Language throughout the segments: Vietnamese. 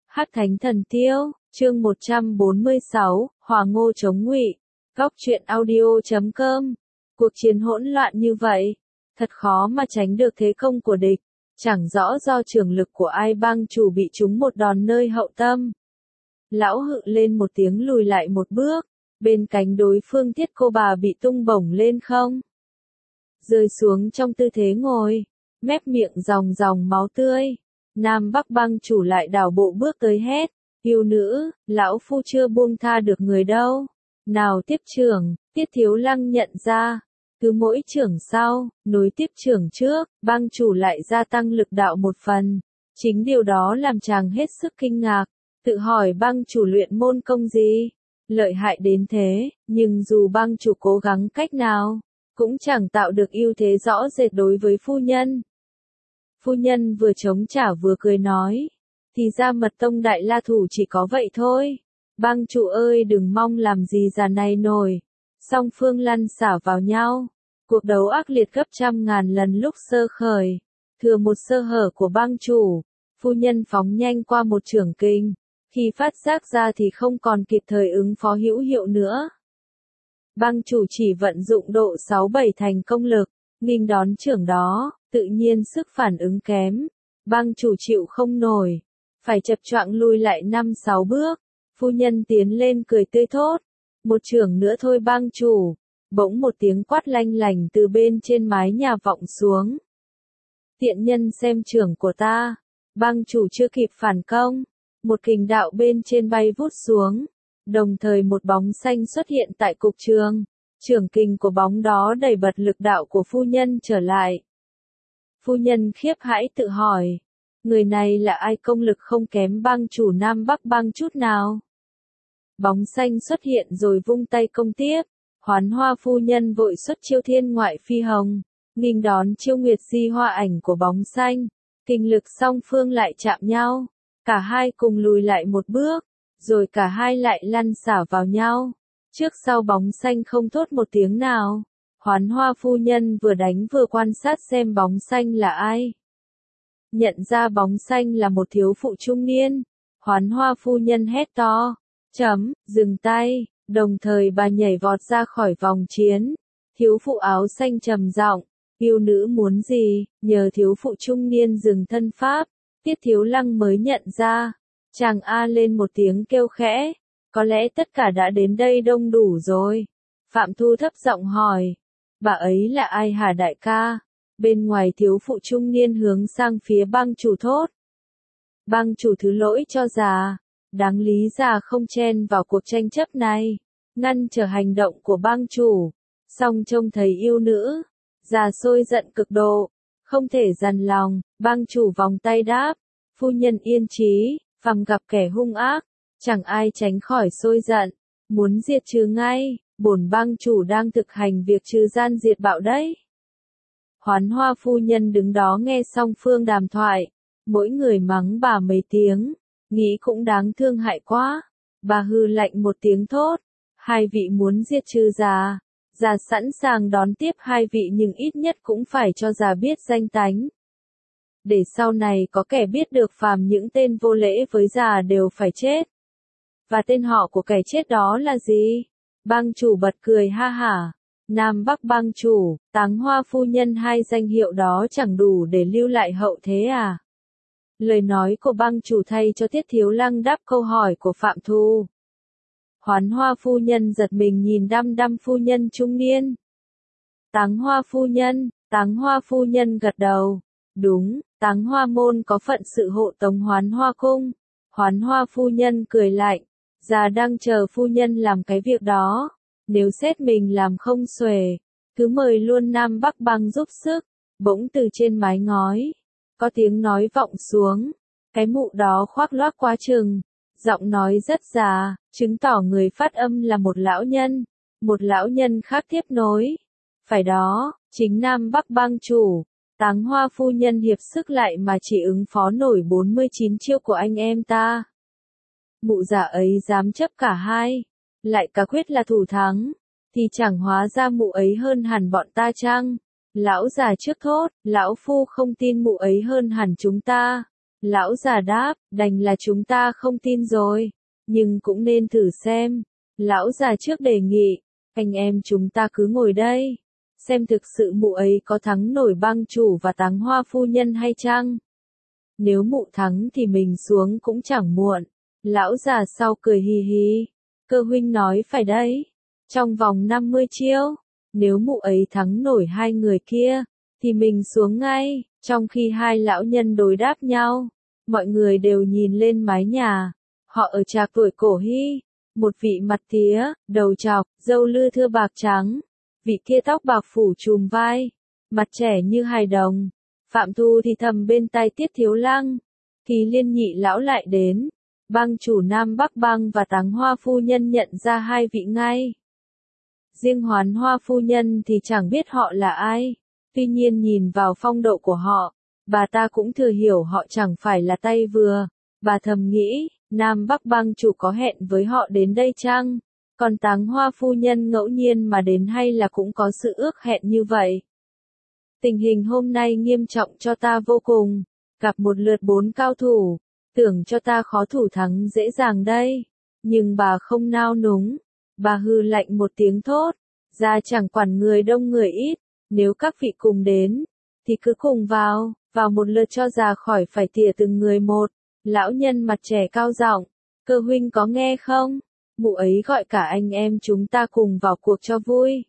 Hắc Thánh Thần Tiêu, chương 146, Hỏa Ngô chống Ngụy. Góc truyện audio.com. Cuộc chiến hỗn loạn như vậy, thật khó mà tránh được thế công của địch, chẳng rõ do trường lực của ai bang chủ bị trúng một đòn nơi hậu tâm. Lão hự lên một tiếng lùi lại một bước, bên cạnh đối phương Thiết Cô Bà bị tung bổng lên không. Rơi xuống trong tư thế ngồi, mép miệng ròng ròng máu tươi. Nam Bắc bang chủ lại đảo bộ bước tới hét, yêu nữ, lão phu chưa buông tha được người đâu. Nào tiếp trưởng, Tiết Thiếu Lăng nhận ra, cứ mỗi trưởng sau, nối tiếp trưởng trước, bang chủ lại gia tăng lực đạo một phần. Chính điều đó làm chàng hết sức kinh ngạc, tự hỏi bang chủ luyện môn công gì, lợi hại đến thế, nhưng dù bang chủ cố gắng cách nào, cũng chẳng tạo được ưu thế rõ rệt đối với phu nhân. Phu nhân vừa chống trả vừa cười nói, thì ra Mật Tông Đại La Thủ chỉ có vậy thôi. Bang chủ ơi đừng mong làm gì già này nổi. Song phương lăn xả vào nhau. Cuộc đấu ác liệt gấp trăm ngàn lần lúc sơ khởi. Thừa một sơ hở của bang chủ, phu nhân phóng nhanh qua một chưởng kình. Khi phát giác ra thì không còn kịp thời ứng phó hữu hiệu nữa. Bang chủ chỉ vận dụng độ 6-7 thành công lực, nghênh đón chưởng đó, tự nhiên sức phản ứng kém. Bang chủ chịu không nổi, phải chập choạng lùi lại 5-6 bước. Phu nhân tiến lên cười tươi thốt, một chưởng nữa thôi bang chủ. Bỗng một tiếng quát lanh lành từ bên trên mái nhà vọng xuống. Tiện nhân xem chưởng của ta. Bang chủ chưa kịp phản công, một kình đạo bên trên bay vút xuống, đồng thời một bóng xanh xuất hiện tại cục trường. Chưởng kình của bóng đó đẩy bật lực đạo của phu nhân trở lại. Phu nhân khiếp hãi tự hỏi, người này là ai, công lực không kém bang chủ Nam Bắc bang chút nào. Bóng xanh xuất hiện rồi vung tay công tiếp. Hoán Hoa phu nhân vội xuất chiêu Thiên Ngoại Phi Hồng, nghênh đón chiêu Nguyệt Di Hoa Ảnh của bóng xanh. Kinh lực song phương lại chạm nhau, cả hai cùng lùi lại một bước, rồi cả hai lại lăn xả vào nhau. Trước sau bóng xanh không thốt một tiếng nào. Hoán Hoa phu nhân vừa đánh vừa quan sát xem bóng xanh là ai. Nhận ra bóng xanh là một thiếu phụ trung niên. Hoán Hoa phu nhân hét to, dừng tay, đồng thời bà nhảy vọt ra khỏi vòng chiến. Thiếu phụ áo xanh trầm giọng, yêu nữ muốn gì, nhờ thiếu phụ trung niên dừng thân pháp. Tiết Thiếu Lăng mới nhận ra, chàng a lên một tiếng kêu khẽ, có lẽ tất cả đã đến đây đông đủ rồi. Phạm Thu thấp giọng hỏi, bà ấy là ai hả đại ca? Bên ngoài thiếu phụ trung niên hướng sang phía bang chủ thốt. Bang chủ thứ lỗi cho già, đáng lý già không chen vào cuộc tranh chấp này, ngăn trở hành động của bang chủ. Song trông thấy yêu nữ, già sôi giận cực độ, không thể dằn lòng. Bang chủ vòng tay đáp, phu nhân yên trí, phàm gặp kẻ hung ác, chẳng ai tránh khỏi sôi giận, muốn diệt trừ ngay. Bổn bang chủ đang thực hành việc trừ gian diệt bạo đấy. Hoán Hoa phu nhân đứng đó nghe song phương đàm thoại, mỗi người mắng bà mấy tiếng, nghĩ cũng đáng thương hại quá. Bà hừ lạnh một tiếng thốt, hai vị muốn diệt trừ già, già sẵn sàng đón tiếp hai vị, nhưng ít nhất cũng phải cho già biết danh tánh. Để sau này có kẻ biết được phàm những tên vô lễ với già đều phải chết. Và tên họ của kẻ chết đó là gì? Bang chủ bật cười ha hả. Nam Bắc bang chủ, Táng Hoa phu nhân, hai danh hiệu đó chẳng đủ để lưu lại hậu thế à? Lời nói của bang chủ thay cho Tiết Thiếu Lăng đáp câu hỏi của Phạm Thu. Hoán Hoa phu nhân giật mình nhìn đăm đăm phu nhân trung niên. Táng Hoa phu nhân gật đầu. Đúng, Táng Hoa môn có phận sự hộ tống Hoán Hoa cung. Hoán Hoa phu nhân cười lạnh, già đang chờ phu nhân làm cái việc đó. Nếu xét mình làm không xuể, cứ mời luôn Nam Bắc bang giúp sức. Bỗng từ trên mái ngói, có tiếng nói vọng xuống. Cái mụ đó khoác lác quá chừng, giọng nói rất già, chứng tỏ người phát âm là một lão nhân. Một lão nhân khác tiếp nối, phải đó, chính Nam Bắc bang chủ. Táng Hoa phu nhân hiệp sức lại mà chỉ ứng phó nổi 49 chiêu của anh em ta. Mụ già ấy dám chấp cả hai, lại cả quyết là thủ thắng, thì chẳng hóa ra mụ ấy hơn hẳn bọn ta chăng? Lão già trước thốt, lão phu không tin mụ ấy hơn hẳn chúng ta. Lão già đáp, đành là chúng ta không tin rồi, nhưng cũng nên thử xem. Lão già trước đề nghị, anh em chúng ta cứ ngồi đây, xem thực sự mụ ấy có thắng nổi bang chủ và Táng Hoa phu nhân hay chăng? Nếu mụ thắng thì mình xuống cũng chẳng muộn. Lão già sau cười hì hì. Cơ huynh nói phải đấy. Trong vòng 50 chiêu, nếu mụ ấy thắng nổi hai người kia, thì mình xuống ngay. Trong khi hai lão nhân đối đáp nhau, mọi người đều nhìn lên mái nhà. Họ ở trạc tuổi cổ hy. Một vị mặt tía, đầu trọc, râu lưa thưa bạc trắng. Vị kia tóc bạc phủ trùm vai, mặt trẻ như hài đồng. Phạm Thu thì thầm bên tai Tiết Thiếu Lăng. Kỳ Liên nhị lão lại đến. Bang chủ Nam Bắc Bang và Táng Hoa phu nhân nhận ra hai vị ngay. Riêng Hoán Hoa phu nhân thì chẳng biết họ là ai. Tuy nhiên nhìn vào phong độ của họ, bà ta cũng thừa hiểu họ chẳng phải là tay vừa. Bà thầm nghĩ, Nam Bắc Bang chủ có hẹn với họ đến đây chăng? Còn Táng Hoa phu nhân ngẫu nhiên mà đến hay là cũng có sự ước hẹn như vậy? Tình hình hôm nay nghiêm trọng cho ta vô cùng. Gặp một lượt 4 cao thủ, tưởng cho ta khó thủ thắng dễ dàng đây. Nhưng bà không nao núng. Bà hừ lạnh một tiếng thốt. Ra chẳng quản người đông người ít. Nếu các vị cùng đến, thì cứ cùng vào một lượt cho ra khỏi phải tỉa từng người một. Lão nhân mặt trẻ cao giọng, Cơ huynh có nghe không? Mụ ấy gọi cả anh em chúng ta cùng vào cuộc cho vui.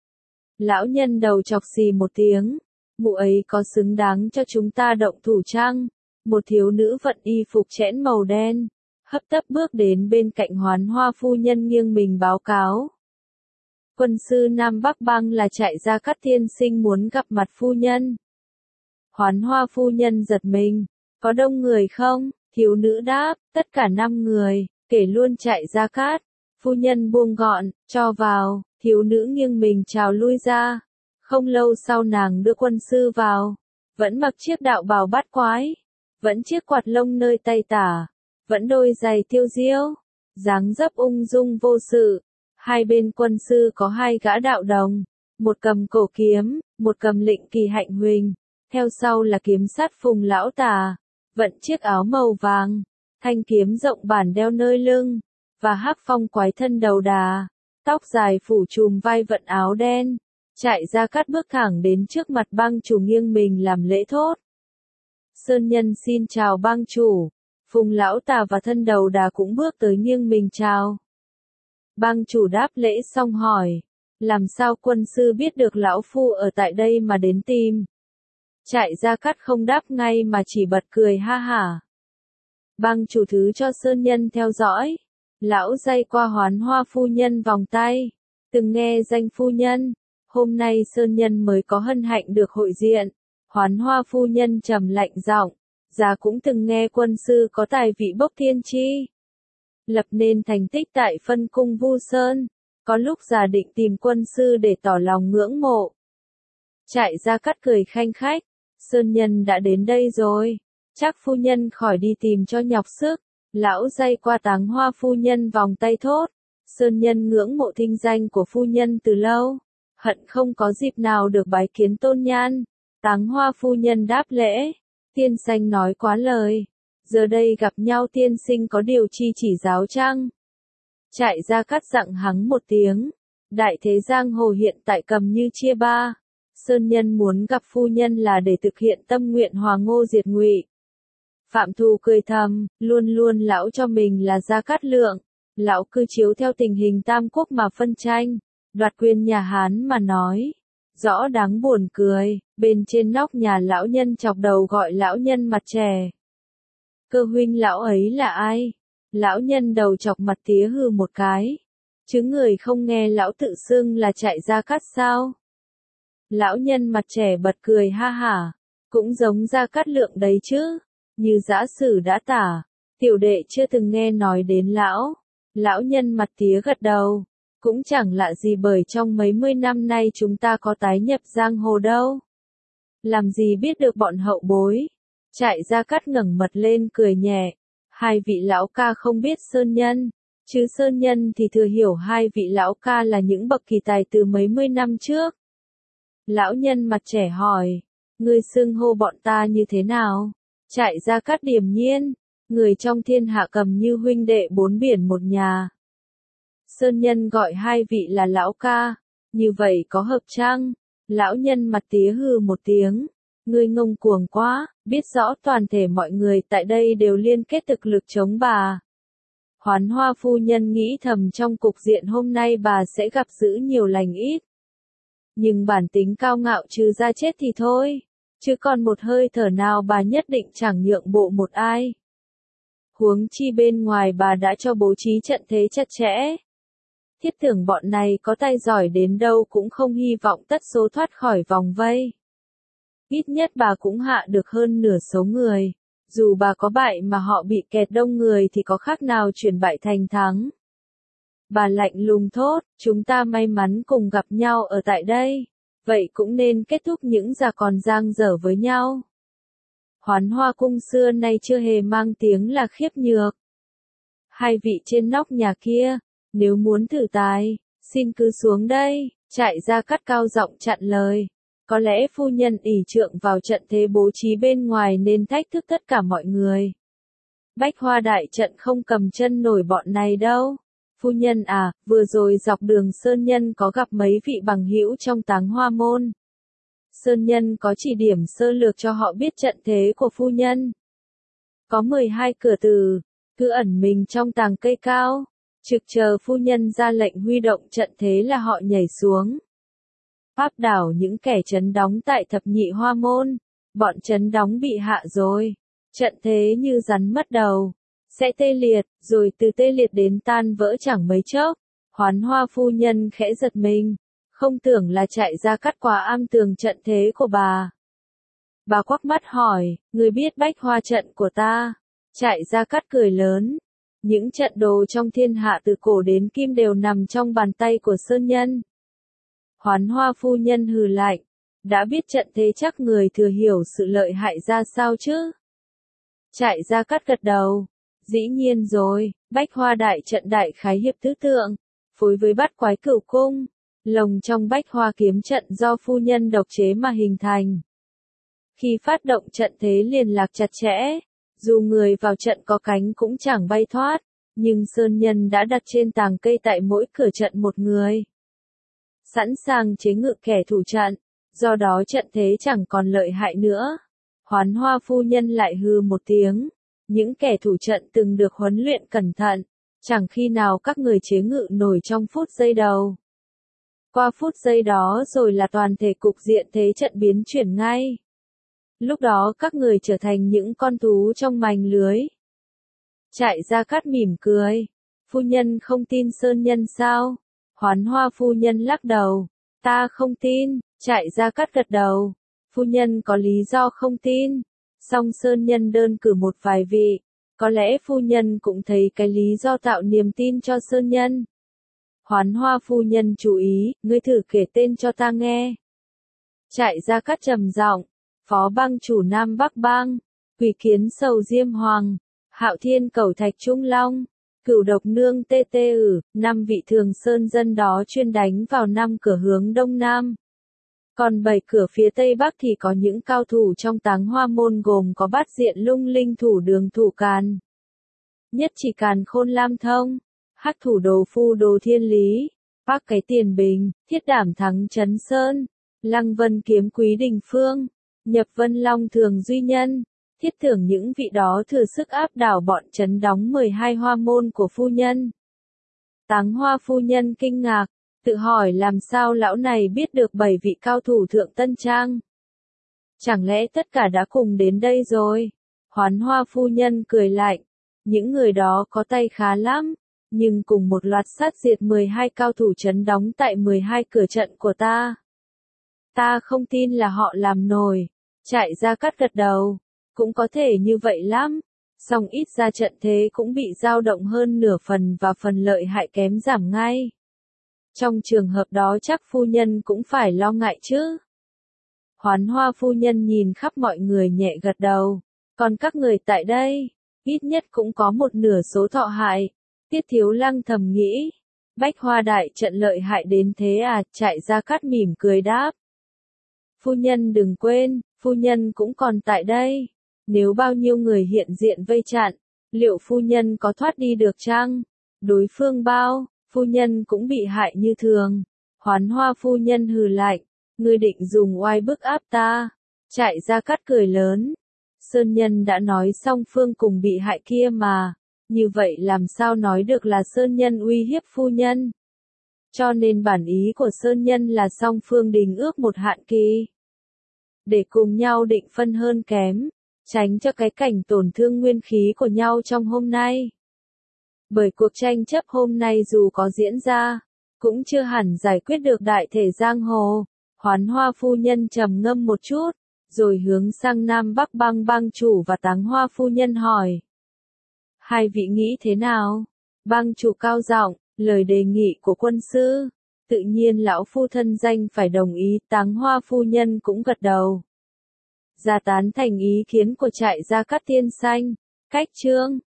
Lão nhân đầu chọc xì một tiếng. Mụ ấy có xứng đáng cho chúng ta động thủ chăng? Một thiếu nữ vận y phục chẽn màu đen, hấp tấp bước đến bên cạnh Hoán Hoa phu nhân nghiêng mình báo cáo. Quân sư Nam Bắc Bang là Trại Gia Cát tiên sinh muốn gặp mặt phu nhân. Hoán Hoa phu nhân giật mình. Có đông người không? Thiếu nữ đáp, tất cả 5 người, kể luôn Trại Gia Cát. Phu nhân buông gọn, cho vào. Thiếu nữ nghiêng mình chào lui ra. Không lâu sau nàng đưa quân sư vào. Vẫn mặc chiếc đạo bào bát quái. Vẫn chiếc quạt lông nơi tay tả. Vẫn đôi giày tiêu diêu. Dáng dấp ung dung vô sự. Hai bên quân sư có 2 gã đạo đồng. Một cầm cổ kiếm, một cầm lệnh kỳ hạnh huỳnh. Theo sau là kiếm sát Phùng lão tà. Vận chiếc áo màu vàng. Thanh kiếm rộng bản đeo nơi lưng. Và hắc phong quái thân đầu đà. Tóc dài phủ trùm vai vận áo đen. Trại Gia Cát bước thẳng đến trước mặt bang chủ nghiêng mình làm lễ thốt. Sơn nhân xin chào bang chủ. Phùng lão tà và thân đầu đà cũng bước tới nghiêng mình chào. Bang chủ đáp lễ xong hỏi. Làm sao quân sư biết được lão phu ở tại đây mà đến tìm? Trại Gia Cát không đáp ngay mà chỉ bật cười ha hả. Bang chủ thứ cho Sơn nhân theo dõi. Lão dây qua Hoán Hoa phu nhân vòng tay. Từng nghe danh phu nhân. Hôm nay Sơn nhân mới có hân hạnh được hội diện. Hoán Hoa phu nhân trầm lạnh giọng. Già cũng từng nghe quân sư có tài vị bốc thiên chi. Lập nên thành tích tại phân cung Vu Sơn. Có lúc già định tìm quân sư để tỏ lòng ngưỡng mộ. Trại Gia Cát cười khanh khách. Sơn nhân đã đến đây rồi. Chắc phu nhân khỏi đi tìm cho nhọc sức. Lão dây qua Táng Hoa phu nhân vòng tay thốt. Sơn nhân ngưỡng mộ thinh danh của phu nhân từ lâu. Hận không có dịp nào được bái kiến tôn nhan. Táng Hoa phu nhân đáp lễ. Tiên sinh nói quá lời. Giờ đây gặp nhau tiên sinh có điều chi chỉ giáo chăng? Trại Gia Cát dặng hắng một tiếng. Đại thế giang hồ hiện tại cầm như chia ba. Sơn nhân muốn gặp phu nhân là để thực hiện tâm nguyện Hòa Ngô diệt Ngụy. Phạm Thù cười thầm, luôn luôn lão cho mình là Gia Cát Lượng. Lão cứ chiếu theo tình hình tam quốc mà phân tranh, đoạt quyền nhà Hán mà nói. Rõ đáng buồn cười, bên trên nóc nhà lão nhân chọc đầu gọi lão nhân mặt trẻ. Cơ huynh lão ấy là ai? Lão nhân đầu chọc mặt tía hừ một cái. Chứ người không nghe lão tự xưng là Trại Gia Cát sao? Lão nhân mặt trẻ bật cười ha hả. Cũng giống Gia Cát Lượng đấy chứ. Như giã sử đã tả. Tiểu đệ chưa từng nghe nói đến lão. Lão nhân mặt tía gật đầu. Cũng chẳng lạ gì bởi trong mấy mươi năm nay chúng ta có tái nhập giang hồ đâu. Làm gì biết được bọn hậu bối. Trại Gia Cát ngẩng mặt lên cười nhẹ. Hai vị lão ca không biết Sơn nhân. Chứ Sơn nhân thì thừa hiểu hai vị lão ca là những bậc kỳ tài từ mấy mươi năm trước. Lão nhân mặt trẻ hỏi. Ngươi xưng hô bọn ta như thế nào? Trại Gia Cát điềm nhiên, người trong thiên hạ cầm như huynh đệ bốn biển một nhà. Sơn nhân gọi hai vị là lão ca, như vậy có hợp chăng? Lão nhân mặt tía hừ một tiếng, ngươi ngông cuồng quá, biết rõ toàn thể mọi người tại đây đều liên kết thực lực chống bà. Hoán Hoa phu nhân nghĩ thầm trong cục diện hôm nay bà sẽ gặp dữ nhiều lành ít. Nhưng bản tính cao ngạo trừ ra chết thì thôi, chứ còn một hơi thở nào bà nhất định chẳng nhượng bộ một ai. Huống chi bên ngoài bà đã cho bố trí trận thế chặt chẽ. Thiết tưởng bọn này có tay giỏi đến đâu cũng không hy vọng tất số thoát khỏi vòng vây. Ít nhất bà cũng hạ được hơn nửa số người. Dù bà có bại mà họ bị kẹt đông người thì có khác nào chuyển bại thành thắng. Bà lạnh lùng thốt, chúng ta may mắn cùng gặp nhau ở tại đây. Vậy cũng nên kết thúc những già còn dang dở với nhau. Hoán Hoa cung xưa nay chưa hề mang tiếng là khiếp nhược. Hai vị trên nóc nhà kia, nếu muốn thử tài, xin cứ xuống đây, Trại Gia Cát cao giọng chặn lời. Có lẽ phu nhân ỷ trượng vào trận thế bố trí bên ngoài nên thách thức tất cả mọi người. Bách Hoa đại trận không cầm chân nổi bọn này đâu. Phu nhân à, vừa rồi dọc đường Sơn Nhân có gặp mấy vị bằng hữu trong Táng Hoa môn. Sơn Nhân có chỉ điểm sơ lược cho họ biết trận thế của phu nhân. Có 12 cửa tử, cứ ẩn mình trong tàng cây cao, trực chờ phu nhân ra lệnh huy động trận thế là họ nhảy xuống. Áp đảo những kẻ trấn đóng tại thập nhị hoa môn, bọn trấn đóng bị hạ rồi. Trận thế như rắn mất đầu, sẽ tê liệt, rồi từ tê liệt đến tan vỡ chẳng mấy chốc. Hoán Hoa phu nhân khẽ giật mình, không tưởng là Trại Gia Cát quá am tường trận thế của bà. Bà quắc mắt hỏi, người biết Bách Hoa trận của ta? Trại Gia Cát cười lớn, những trận đồ trong thiên hạ từ cổ đến kim đều nằm trong bàn tay của Sơn Nhân. Hoán Hoa phu nhân hừ lạnh, đã biết trận thế chắc người thừa hiểu sự lợi hại ra sao chứ? Trại Gia Cát gật đầu, dĩ nhiên rồi, Bách Hoa đại trận đại khái hiệp tứ tượng, phối với Bát Quái Cửu Cung, lồng trong Bách Hoa kiếm trận do phu nhân độc chế mà hình thành. Khi phát động trận thế liền lạc chặt chẽ, dù người vào trận có cánh cũng chẳng bay thoát, nhưng Sơn Nhân đã đặt trên tàng cây tại mỗi cửa trận một người. Sẵn sàng chế ngự kẻ thủ trận, do đó trận thế chẳng còn lợi hại nữa. Hoán Hoa phu nhân lại hừ một tiếng, những kẻ thủ trận từng được huấn luyện cẩn thận, chẳng khi nào các người chế ngự nổi trong phút giây đầu. Qua phút giây đó rồi là toàn thể cục diện thế trận biến chuyển ngay. Lúc đó các người trở thành những con thú trong mành lưới. Trại Gia Cát mỉm cười, phu nhân không tin Sơn Nhân sao? Hoán Hoa phu nhân lắc đầu, ta không tin. Trại Gia Cát gật đầu, phu nhân có lý do không tin. Song Sơn Nhân đơn cử một vài vị, có lẽ phu nhân cũng thấy cái lý do tạo niềm tin cho Sơn Nhân. Hoán Hoa phu nhân chú ý, ngươi thử kể tên cho ta nghe. Trại Gia Cát trầm giọng, Phó Bang chủ Nam Bắc Bang, Quỷ Kiến Sầu Diêm Hoàng, Hạo Thiên Cẩu Thạch Trung Long, Cửu Độc Nương Tê Tê Ử, 5 vị thường sơn dân đó chuyên đánh vào 5 cửa hướng đông nam. Còn 7 cửa phía tây bắc thì có những cao thủ trong Táng Hoa môn gồm có Bát Diện Lung Linh Thủ Đường Thủ Càn, Nhất Chỉ Càn Khôn Lam Thông, Hắc Thủ Đồ Phu Đồ Thiên Lý, Bắc Cái Tiền Bình, Thiết Đảm Thắng Trấn Sơn, Lăng Vân Kiếm Quý Đình Phương, Nhập Vân Long Thường Duy Nhân. Thiết tưởng những vị đó thừa sức áp đảo bọn trấn đóng 12 hoa môn của phu nhân. Táng Hoa phu nhân kinh ngạc, tự hỏi làm sao lão này biết được 7 vị cao thủ thượng tân trang. Chẳng lẽ tất cả đã cùng đến đây rồi? Hoán Hoa phu nhân cười lạnh, những người đó có tay khá lắm, nhưng cùng một loạt sát diệt 12 cao thủ trấn đóng tại 12 cửa trận của ta. Ta không tin là họ làm nổi. Trại Gia Cát gật đầu, cũng có thể như vậy lắm, song ít ra trận thế cũng bị dao động hơn nửa phần và phần lợi hại kém giảm ngay. Trong trường hợp đó chắc phu nhân cũng phải lo ngại chứ. Hoán Hoa phu nhân nhìn khắp mọi người nhẹ gật đầu, còn các người tại đây, ít nhất cũng có một nửa số thọ hại. Tiết Thiếu Lăng thầm nghĩ, Bách Hoa đại trận lợi hại đến thế à? Trại Gia Cát mỉm cười đáp. Phu nhân đừng quên, phu nhân cũng còn tại đây. Nếu bao nhiêu người hiện diện vây chặn, liệu phu nhân có thoát đi được chăng? Đối phương bao, phu nhân cũng bị hại như thường. Hoán Hoa phu nhân hừ lạnh, ngươi định dùng oai bức áp ta. Trại Gia Cát cười lớn. Sơn Nhân đã nói song phương cùng bị hại kia mà, như vậy làm sao nói được là Sơn Nhân uy hiếp phu nhân? Cho nên bản ý của Sơn Nhân là song phương đình ước một hạn kỳ, để cùng nhau định phân hơn kém, tránh cho cái cảnh tổn thương nguyên khí của nhau trong hôm nay. Bởi cuộc tranh chấp hôm nay dù có diễn ra, cũng chưa hẳn giải quyết được đại thể giang hồ. Hoán Hoa phu nhân trầm ngâm một chút, rồi hướng sang Nam Bắc Bang bang chủ và Táng Hoa phu nhân hỏi. Hai vị nghĩ thế nào? Bang chủ cao giọng, lời đề nghị của quân sư. Tự nhiên lão phu thân danh phải đồng ý, Táng Hoa phu nhân cũng gật đầu. Gia tán thành ý kiến của trại Gia Cát tiên xanh. Cách chương